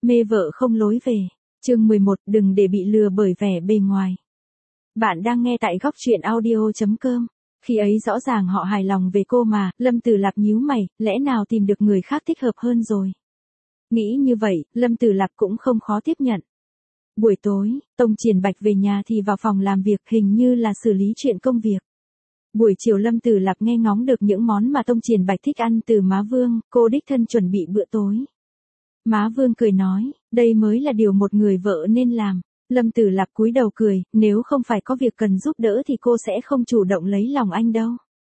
Mê vợ không lối về. Chương 11, đừng để bị lừa bởi vẻ bề ngoài. Bạn đang nghe tại góc truyện audio.com. Khi ấy rõ ràng họ hài lòng về cô mà, Lâm Tử Lạp nhíu mày, lẽ nào tìm được người khác thích hợp hơn rồi. Nghĩ như vậy, Lâm Tử Lạp cũng không khó tiếp nhận. Buổi tối, Tông Triển Bạch về nhà thì vào phòng làm việc, hình như là xử lý chuyện công việc. Buổi chiều Lâm Tử Lạp nghe ngóng được những món mà Tông Triển Bạch thích ăn từ má Vương, cô đích thân chuẩn bị bữa tối. Má Vương cười nói, đây mới là điều một người vợ nên làm. Lâm Tử Lạp cúi đầu cười, nếu không phải có việc cần giúp đỡ thì cô sẽ không chủ động lấy lòng anh đâu.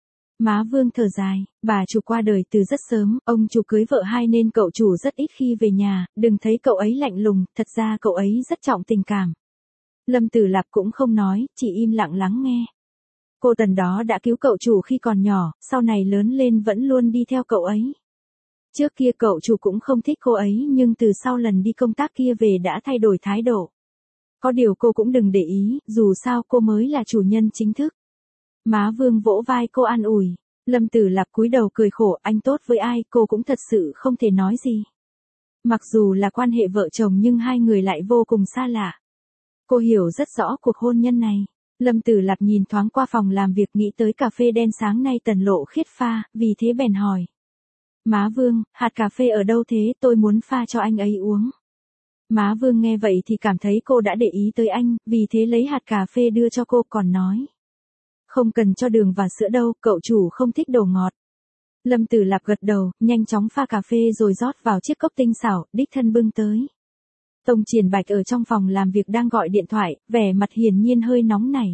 Má Vương thở dài, bà chủ qua đời từ rất sớm, ông chủ cưới vợ hai nên cậu chủ rất ít khi về nhà, đừng thấy cậu ấy lạnh lùng, thật ra cậu ấy rất trọng tình cảm. Lâm Tử Lạp cũng không nói, chỉ im lặng lắng nghe. Cô Tần đó đã cứu cậu chủ khi còn nhỏ, sau này lớn lên vẫn luôn đi theo cậu ấy. Trước kia cậu chủ cũng không thích cô ấy nhưng từ sau lần đi công tác kia về đã thay đổi thái độ. Có điều cô cũng đừng để ý, dù sao cô mới là chủ nhân chính thức. Má Vương vỗ vai cô an ủi. Lâm Tử Lạp cúi đầu cười khổ, anh tốt với ai cô cũng thật sự không thể nói gì. Mặc dù là quan hệ vợ chồng nhưng hai người lại vô cùng xa lạ. Cô hiểu rất rõ cuộc hôn nhân này. Lâm Tử Lạp nhìn thoáng qua phòng làm việc nghĩ tới cà phê đen sáng nay Tần Lộ Khiết pha, vì thế bèn hỏi. Má Vương, hạt cà phê ở đâu thế, tôi muốn pha cho anh ấy uống. Má Vương nghe vậy thì cảm thấy cô đã để ý tới anh, vì thế lấy hạt cà phê đưa cho cô còn nói. Không cần cho đường và sữa đâu, cậu chủ không thích đồ ngọt. Lâm Tử Lạp gật đầu, nhanh chóng pha cà phê rồi rót vào chiếc cốc tinh xảo, đích thân bưng tới. Tông Triển Bạch ở trong phòng làm việc đang gọi điện thoại, vẻ mặt hiển nhiên hơi nóng nảy.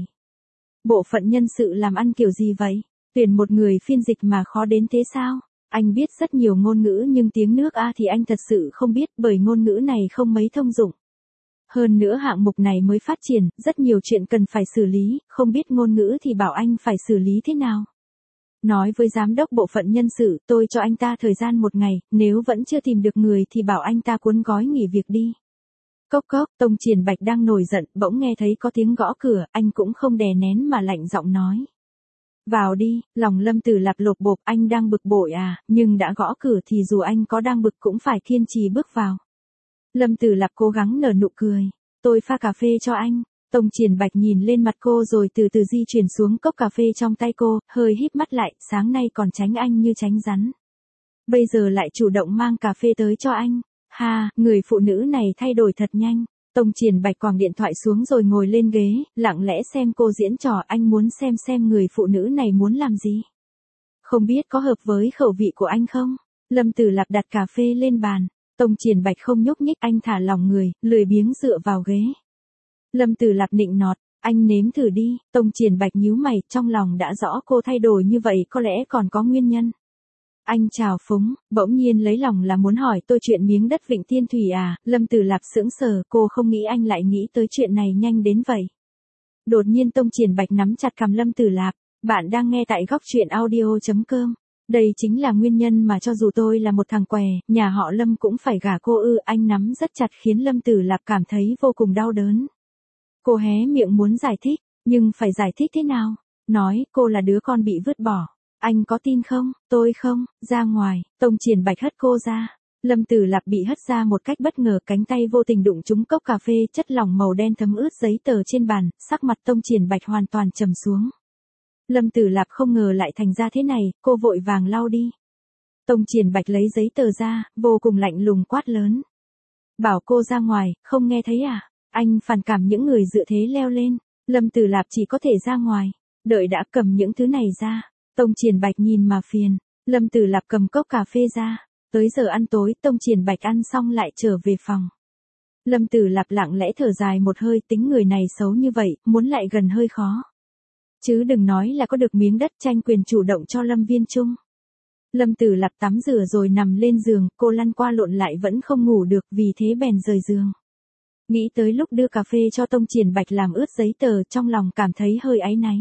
Bộ phận nhân sự làm ăn kiểu gì vậy? Tuyển một người phiên dịch mà khó đến thế sao? Anh biết rất nhiều ngôn ngữ nhưng tiếng nước A thì anh thật sự không biết bởi ngôn ngữ này không mấy thông dụng. Hơn nữa hạng mục này mới phát triển, rất nhiều chuyện cần phải xử lý, không biết ngôn ngữ thì bảo anh phải xử lý thế nào. Nói với giám đốc bộ phận nhân sự, tôi cho anh ta thời gian 1 ngày, nếu vẫn chưa tìm được người thì bảo anh ta cuốn gói nghỉ việc đi. Cốc cốc, Tông Triển Bạch đang nổi giận, bỗng nghe thấy có tiếng gõ cửa, anh cũng không đè nén mà lạnh giọng nói. Vào đi, lòng Lâm Tử Lạp lột bột, anh đang bực bội à, nhưng đã gõ cửa thì dù anh có đang bực cũng phải kiên trì bước vào. Lâm Tử Lạp cố gắng nở nụ cười, tôi pha cà phê cho anh. Tông Triển Bạch nhìn lên mặt cô rồi từ từ di chuyển xuống cốc cà phê trong tay cô, hơi híp mắt lại, sáng nay còn tránh anh như tránh rắn. Bây giờ lại chủ động mang cà phê tới cho anh. Ha, người phụ nữ này thay đổi thật nhanh. Tông Triển Bạch quàng điện thoại xuống rồi ngồi lên ghế, lặng lẽ xem cô diễn trò, anh muốn xem người phụ nữ này muốn làm gì. Không biết có hợp với khẩu vị của anh không? Lâm Tử Lạp đặt cà phê lên bàn. Tông Triển Bạch không nhúc nhích, anh thả lỏng người, lười biếng dựa vào ghế. Lâm Tử Lạp nịnh nọt, anh nếm thử đi. Tông Triển Bạch nhíu mày, trong lòng đã rõ cô thay đổi như vậy có lẽ còn có nguyên nhân. Anh chào phúng, bỗng nhiên lấy lòng là muốn hỏi tôi chuyện miếng đất Vịnh Thiên Thủy à. Lâm Tử Lạp sững sờ, cô không nghĩ anh lại nghĩ tới chuyện này nhanh đến vậy. Đột nhiên Tông Triển Bạch nắm chặt cằm Lâm Tử Lạp, bạn đang nghe tại góc truyện audio.com. Đây chính là nguyên nhân mà cho dù tôi là một thằng què, nhà họ Lâm cũng phải gả cô ư. Anh nắm rất chặt khiến Lâm Tử Lạp cảm thấy vô cùng đau đớn. Cô hé miệng muốn giải thích, nhưng phải giải thích thế nào? Nói cô là đứa con bị vứt bỏ. Anh có tin không? Tôi không, ra ngoài. Tông Triển Bạch hất cô ra. Lâm Tử Lạp bị hất ra một cách bất ngờ, cánh tay vô tình đụng trúng cốc cà phê, chất lỏng màu đen thấm ướt giấy tờ trên bàn, sắc mặt Tông Triển Bạch hoàn toàn trầm xuống. Lâm Tử Lạp không ngờ lại thành ra thế này, cô vội vàng lau đi. Tông Triển Bạch lấy giấy tờ ra, vô cùng lạnh lùng quát lớn. Bảo cô ra ngoài, không nghe thấy à? Anh phản cảm những người dựa thế leo lên. Lâm Tử Lạp chỉ có thể ra ngoài. Đợi đã cầm những thứ này ra. Tông Triển Bạch nhìn mà phiền. Lâm Tử Lạp cầm cốc cà phê ra. Tới giờ ăn tối, Tông Triển Bạch ăn xong lại trở về phòng. Lâm Tử Lạp lặng lẽ thở dài một hơi, tính người này xấu như vậy, muốn lại gần hơi khó. Chứ đừng nói là có được miếng đất tranh quyền chủ động cho Lâm Viên Trung. Lâm Tử Lạp tắm rửa rồi nằm lên giường, cô lăn qua lộn lại vẫn không ngủ được, vì thế bèn rời giường. Nghĩ tới lúc đưa cà phê cho Tông Triển Bạch làm ướt giấy tờ, trong lòng cảm thấy hơi áy náy.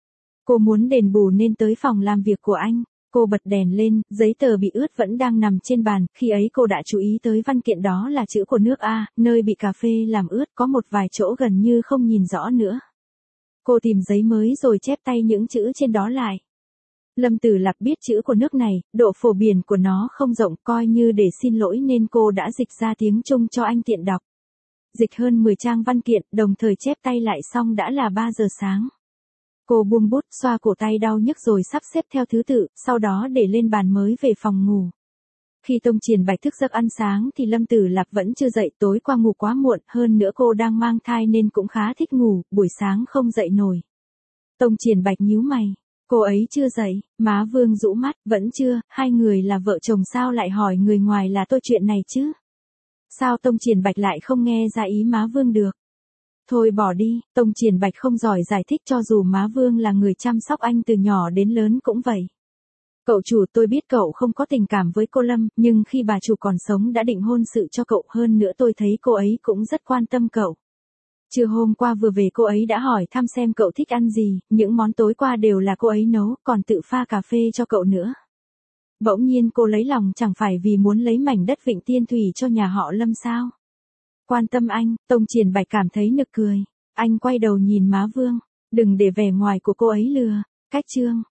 Cô muốn đền bù nên tới phòng làm việc của anh. Cô bật đèn lên, giấy tờ bị ướt vẫn đang nằm trên bàn, khi ấy cô đã chú ý tới văn kiện đó là chữ của nước A, nơi bị cà phê làm ướt có một vài chỗ gần như không nhìn rõ nữa. Cô tìm giấy mới rồi chép tay những chữ trên đó lại. Lâm Tử Lạp biết chữ của nước này, độ phổ biển của nó không rộng, coi như để xin lỗi nên cô đã dịch ra tiếng Trung cho anh tiện đọc. Dịch hơn 10 trang văn kiện, đồng thời chép tay lại xong đã là 3 giờ sáng. Cô buông bút, xoa cổ tay đau nhức rồi sắp xếp theo thứ tự, sau đó để lên bàn mới về phòng ngủ. Khi Tông Triển Bạch thức giấc ăn sáng thì Lâm Tử Lạp vẫn chưa dậy, tối qua ngủ quá muộn, hơn nữa cô đang mang thai nên cũng khá thích ngủ, buổi sáng không dậy nổi. Tông Triển Bạch nhíu mày, cô ấy chưa dậy, Má Vương rũ mắt, vẫn chưa, hai người là vợ chồng sao lại hỏi người ngoài là tôi chuyện này chứ? Sao Tông Triển Bạch lại không nghe ra ý Má Vương được? Thôi bỏ đi, Tông Triển Bạch không giỏi giải thích cho dù Má Vương là người chăm sóc anh từ nhỏ đến lớn cũng vậy. Cậu chủ, tôi biết cậu không có tình cảm với cô Lâm, nhưng khi bà chủ còn sống đã định hôn sự cho cậu, hơn nữa tôi thấy cô ấy cũng rất quan tâm cậu. Trưa hôm qua vừa về cô ấy đã hỏi thăm xem cậu thích ăn gì, những món tối qua đều là cô ấy nấu, còn tự pha cà phê cho cậu nữa. Bỗng nhiên cô lấy lòng chẳng phải vì muốn lấy mảnh đất Vịnh Tiên Thủy cho nhà họ Lâm sao? Quan tâm anh, Tông Triển Bạch cảm thấy nực cười. Anh quay đầu nhìn Má Vương, đừng để vẻ ngoài của cô ấy lừa. Cách chương